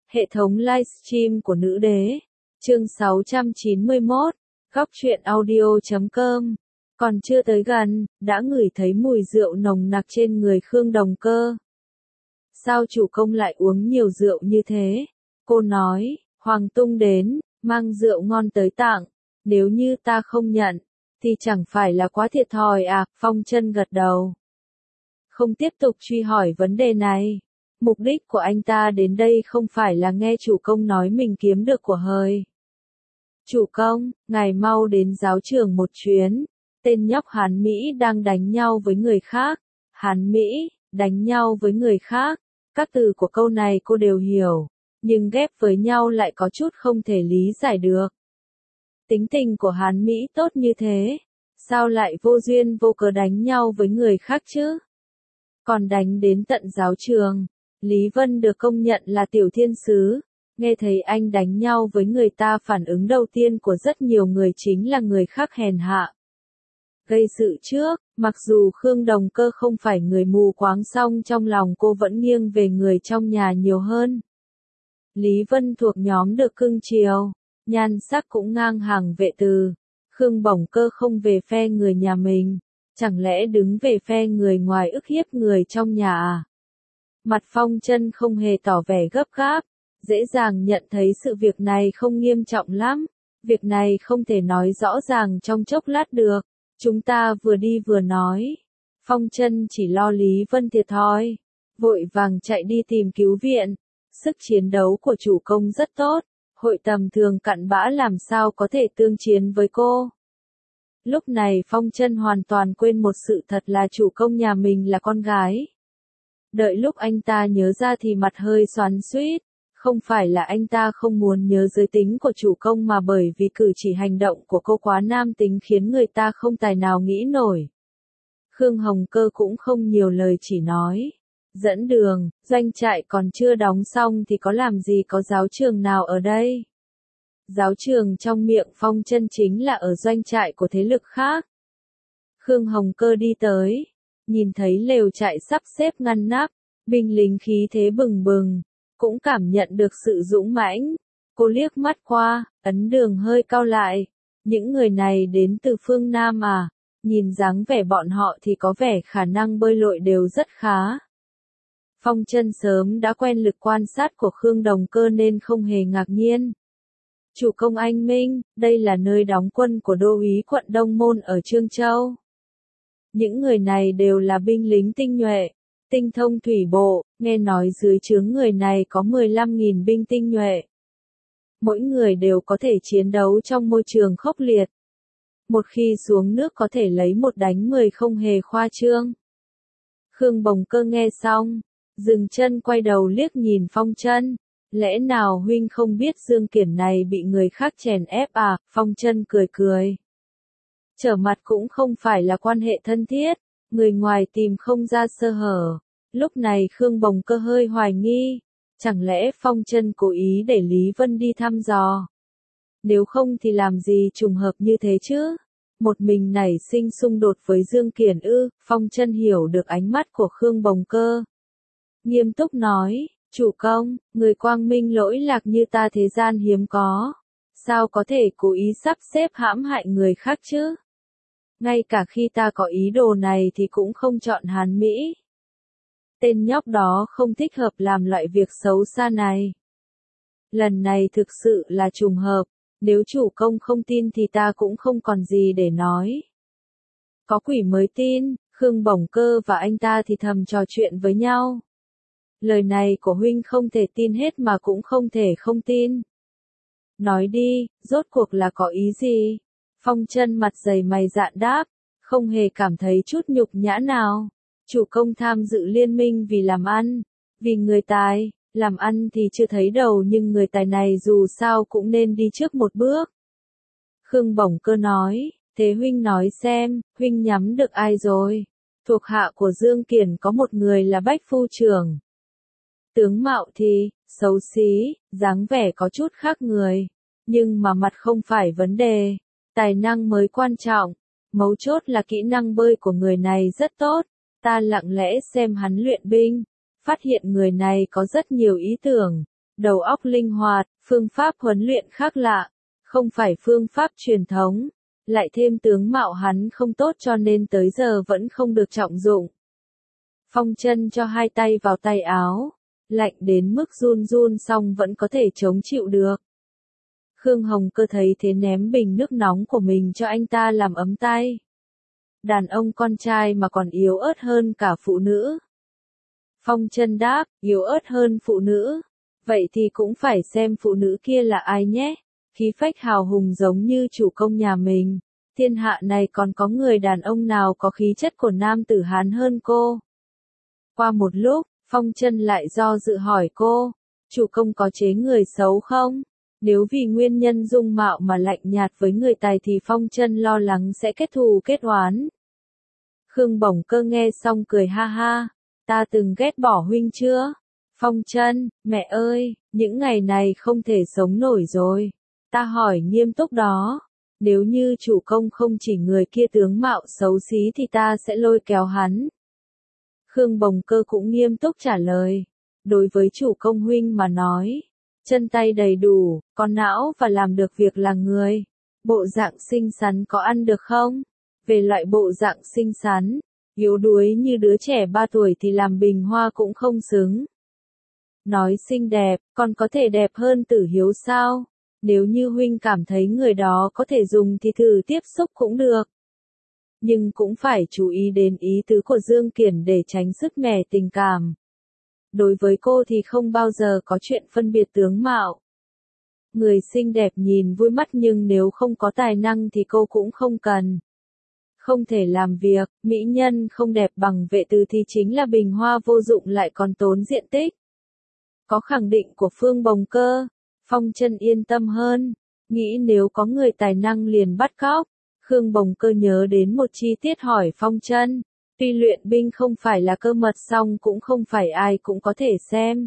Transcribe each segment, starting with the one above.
Hệ thống livestream của nữ đế. Chương 691. Góc truyện audio.com. Còn chưa tới gần, đã ngửi thấy mùi rượu nồng nặc trên người Khương Đồng Cơ. Sao chủ công lại uống nhiều rượu như thế? Cô nói, Hoàng Tung đến, mang rượu ngon tới tặng. Nếu như ta không nhận, thì chẳng phải là quá thiệt thòi à? Phong Chân gật đầu. Không tiếp tục truy hỏi vấn đề này. Mục đích của anh ta đến đây không phải là nghe chủ công nói mình kiếm được của hời. Chủ công, ngài mau đến giáo trường một chuyến. Tên nhóc Hán Mỹ đang đánh nhau với người khác. Hán Mỹ, đánh nhau với người khác. Các từ của câu này cô đều hiểu, nhưng ghép với nhau lại có chút không thể lý giải được. Tính tình của Hán Mỹ tốt như thế, sao lại vô duyên vô cớ đánh nhau với người khác chứ? Còn đánh đến tận giáo trường. Lý Vân được công nhận là tiểu thiên sứ, nghe thấy anh đánh nhau với người ta, phản ứng đầu tiên của rất nhiều người chính là người khác hèn hạ. Gây sự trước, mặc dù Khương Đồng Cơ không phải người mù quáng, song trong lòng cô vẫn nghiêng về người trong nhà nhiều hơn. Lý Vân thuộc nhóm được cưng chiều, nhan sắc cũng ngang hàng vệ từ. Khương Đồng Cơ không về phe người nhà mình, chẳng lẽ đứng về phe người ngoài ức hiếp người trong nhà à? Mặt Phong Chân không hề tỏ vẻ gấp gáp, dễ dàng nhận thấy sự việc này không nghiêm trọng lắm. Việc này không thể nói rõ ràng trong chốc lát được. Chúng ta vừa đi vừa nói. Phong Chân chỉ lo Lý Vân thiệt thòi, vội vàng chạy đi tìm cứu viện. Sức chiến đấu của chủ công rất tốt, hội tầm thường cặn bã làm sao có thể tương chiến với cô. Lúc này Phong Chân hoàn toàn quên một sự thật là chủ công nhà mình là con gái. Đợi lúc anh ta nhớ ra thì mặt hơi xoắn xuýt, không phải là anh ta không muốn nhớ giới tính của chủ công mà bởi vì cử chỉ hành động của cô quá nam tính khiến người ta không tài nào nghĩ nổi. Khương Hồng Cơ cũng không nhiều lời, chỉ nói, dẫn đường, doanh trại còn chưa đóng xong thì có làm gì có giáo trường nào ở đây. Giáo trường trong miệng Phong Chân chính là ở doanh trại của thế lực khác. Khương Hồng Cơ đi tới, nhìn thấy lều trại sắp xếp ngăn nắp, binh lính khí thế bừng bừng, cũng cảm nhận được sự dũng mãnh. Cô liếc mắt qua, ấn đường hơi cau lại. Những người này đến từ phương Nam à? Nhìn dáng vẻ bọn họ thì có vẻ khả năng bơi lội đều rất khá. Phong Chân sớm đã quen lực quan sát của Khương Đồng Cơ nên không hề ngạc nhiên. Chủ công anh minh, đây là nơi đóng quân của đô úy quận Đông Môn ở Trương Châu. Những người này đều là binh lính tinh nhuệ, tinh thông thủy bộ, nghe nói dưới trướng người này có 15.000 binh tinh nhuệ. Mỗi người đều có thể chiến đấu trong môi trường khốc liệt. Một khi xuống nước có thể lấy 1 đánh 10, không hề khoa trương. Khương Đồng Cơ nghe xong, dừng chân quay đầu liếc nhìn Phong Chân. Lẽ nào huynh không biết Dương Kiển này bị người khác chèn ép à? Phong Chân cười cười. Trở mặt cũng không phải là quan hệ thân thiết, người ngoài tìm không ra sơ hở. Lúc này Khương Đồng Cơ hơi hoài nghi, chẳng lẽ Phong Chân cố ý để Lý Vân đi thăm dò? Nếu không thì làm gì trùng hợp như thế chứ? Một mình nảy sinh xung đột với Dương Kiển ư? Phong Chân hiểu được ánh mắt của Khương Đồng Cơ, nghiêm túc nói, chủ công, người quang minh lỗi lạc như ta thế gian hiếm có, sao có thể cố ý sắp xếp hãm hại người khác chứ? Ngay cả khi ta có ý đồ này thì cũng không chọn Hán Mỹ. Tên nhóc đó không thích hợp làm loại việc xấu xa này. Lần này thực sự là trùng hợp, nếu chủ công không tin thì ta cũng không còn gì để nói. Có quỷ mới tin. Khương Đồng Cơ và anh ta thì thầm trò chuyện với nhau. Lời này của huynh không thể tin hết mà cũng không thể không tin. Nói đi, rốt cuộc là có ý gì? Phong Chân mặt dày mày dạn đáp, không hề cảm thấy chút nhục nhã nào. Chủ công tham dự liên minh vì làm ăn, vì người tài, làm ăn thì chưa thấy đầu nhưng người tài này dù sao cũng nên đi trước một bước. Khương Đồng Cơ nói, thế huynh nói xem, huynh nhắm được ai rồi? Thuộc hạ của Dương Kiển có một người là Bách Phu Trưởng. Tướng mạo thì, xấu xí, dáng vẻ có chút khác người, nhưng mà mặt không phải vấn đề, tài năng mới quan trọng, mấu chốt là kỹ năng bơi của người này rất tốt, ta lặng lẽ xem hắn luyện binh, phát hiện người này có rất nhiều ý tưởng, đầu óc linh hoạt, phương pháp huấn luyện khác lạ, không phải phương pháp truyền thống, lại thêm tướng mạo hắn không tốt cho nên tới giờ vẫn không được trọng dụng. Phong Chân cho hai tay vào tay áo, lạnh đến mức run run xong vẫn có thể chống chịu được. Khương Hồng Cơ thấy thế ném bình nước nóng của mình cho anh ta làm ấm tay. Đàn ông con trai mà còn yếu ớt hơn cả phụ nữ. Phong Chân đáp, yếu ớt hơn phụ nữ. Vậy thì cũng phải xem phụ nữ kia là ai nhé. Khí phách hào hùng giống như chủ công nhà mình. Thiên hạ này còn có người đàn ông nào có khí chất của nam tử Hán hơn cô. Qua một lúc, Phong Chân lại do dự hỏi cô, chủ công có chế người xấu không? Nếu vì nguyên nhân dung mạo mà lạnh nhạt với người Tài thì Phong Chân lo lắng sẽ kết thù kết oán. Khương Bổng Cơ nghe xong cười ha ha, ta từng ghét bỏ huynh chưa? Phong Chân, mẹ ơi, những ngày này không thể sống nổi rồi. Ta hỏi nghiêm túc đó, nếu như chủ công không chỉ người kia tướng mạo xấu xí thì ta sẽ lôi kéo hắn. Khương Bồng Cơ cũng nghiêm túc trả lời, đối với chủ công huynh mà nói, chân tay đầy đủ, có não và làm được việc là người. Bộ dạng xinh xắn có ăn được không? Về loại bộ dạng xinh xắn, yếu đuối như đứa trẻ 3 tuổi thì làm bình hoa cũng không xứng. Nói xinh đẹp, còn có thể đẹp hơn Tử Hiếu sao? Nếu như huynh cảm thấy người đó có thể dùng thì thử tiếp xúc cũng được. Nhưng cũng phải chú ý đến ý tứ của Dương Kiển để tránh sứt mẻ tình cảm. Đối với cô thì không bao giờ có chuyện phân biệt tướng mạo. Người xinh đẹp nhìn vui mắt nhưng nếu không có tài năng thì cô cũng không cần. Không thể làm việc, mỹ nhân không đẹp bằng Vệ Từ thì chính là bình hoa vô dụng lại còn tốn diện tích. Có khẳng định của Phương Bồng Cơ, Phong Chân yên tâm hơn, nghĩ nếu có người tài năng liền bắt cóc. Khương Bồng Cơ nhớ đến một chi tiết hỏi Phong Chân, tuy luyện binh không phải là cơ mật song cũng không phải ai cũng có thể xem.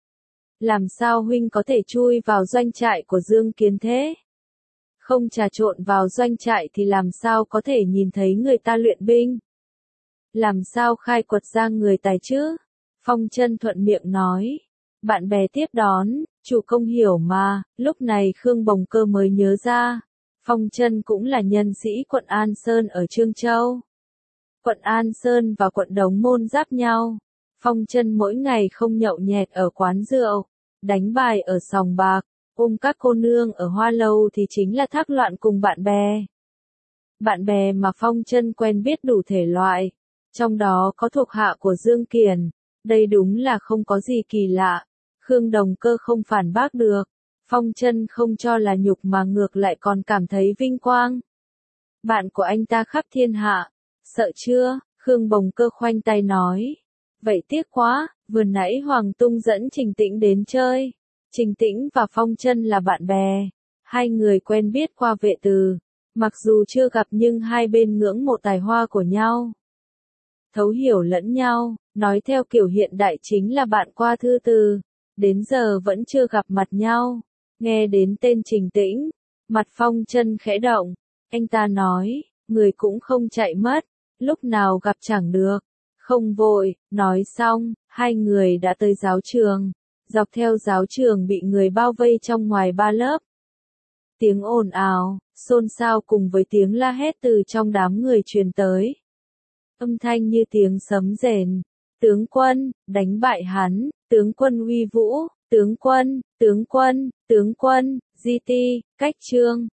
Làm sao huynh có thể chui vào doanh trại của Dương Kiến thế? Không trà trộn vào doanh trại thì làm sao có thể nhìn thấy người ta luyện binh? Làm sao khai quật ra người tài chứ? Phong Chân thuận miệng nói. Bạn bè tiếp đón, chủ công hiểu mà, lúc này Khương Bồng Cơ mới nhớ ra. Phong Chân cũng là nhân sĩ quận An Sơn ở Trương Châu. Quận An Sơn và quận Đống Môn giáp nhau. Phong Chân mỗi ngày không nhậu nhẹt ở quán rượu, đánh bài ở sòng bạc, ôm các cô nương ở hoa lâu thì chính là thác loạn cùng bạn bè. Bạn bè mà Phong Chân quen biết đủ thể loại, trong đó có thuộc hạ của Dương Kiển, đây đúng là không có gì kỳ lạ. Khương Đồng Cơ không phản bác được, Phong Chân không cho là nhục mà ngược lại còn cảm thấy vinh quang. Bạn của anh ta khắp thiên hạ, sợ chưa? Khương Bồng Cơ khoanh tay nói. Vậy tiếc quá, vừa nãy Hoàng Tung dẫn Trình Tĩnh đến chơi. Trình Tĩnh và Phong Chân là bạn bè, hai người quen biết qua Vệ Từ, mặc dù chưa gặp nhưng hai bên ngưỡng mộ tài hoa của nhau. Thấu hiểu lẫn nhau, nói theo kiểu hiện đại chính là bạn qua thư từ, đến giờ vẫn chưa gặp mặt nhau. Nghe đến tên Trình Tĩnh, mặt Phong Chân khẽ động, anh ta nói, người cũng không chạy mất, lúc nào gặp chẳng được, không vội. Nói xong, hai người đã tới giáo trường, dọc theo giáo trường bị người bao vây trong ngoài 3 lớp. Tiếng ồn ào, xôn xao cùng với tiếng la hét từ trong đám người truyền tới. Âm thanh như tiếng sấm rền, tướng quân, đánh bại hắn, tướng quân uy vũ, tướng quân, tướng quân, tướng quân, GT, cách chương.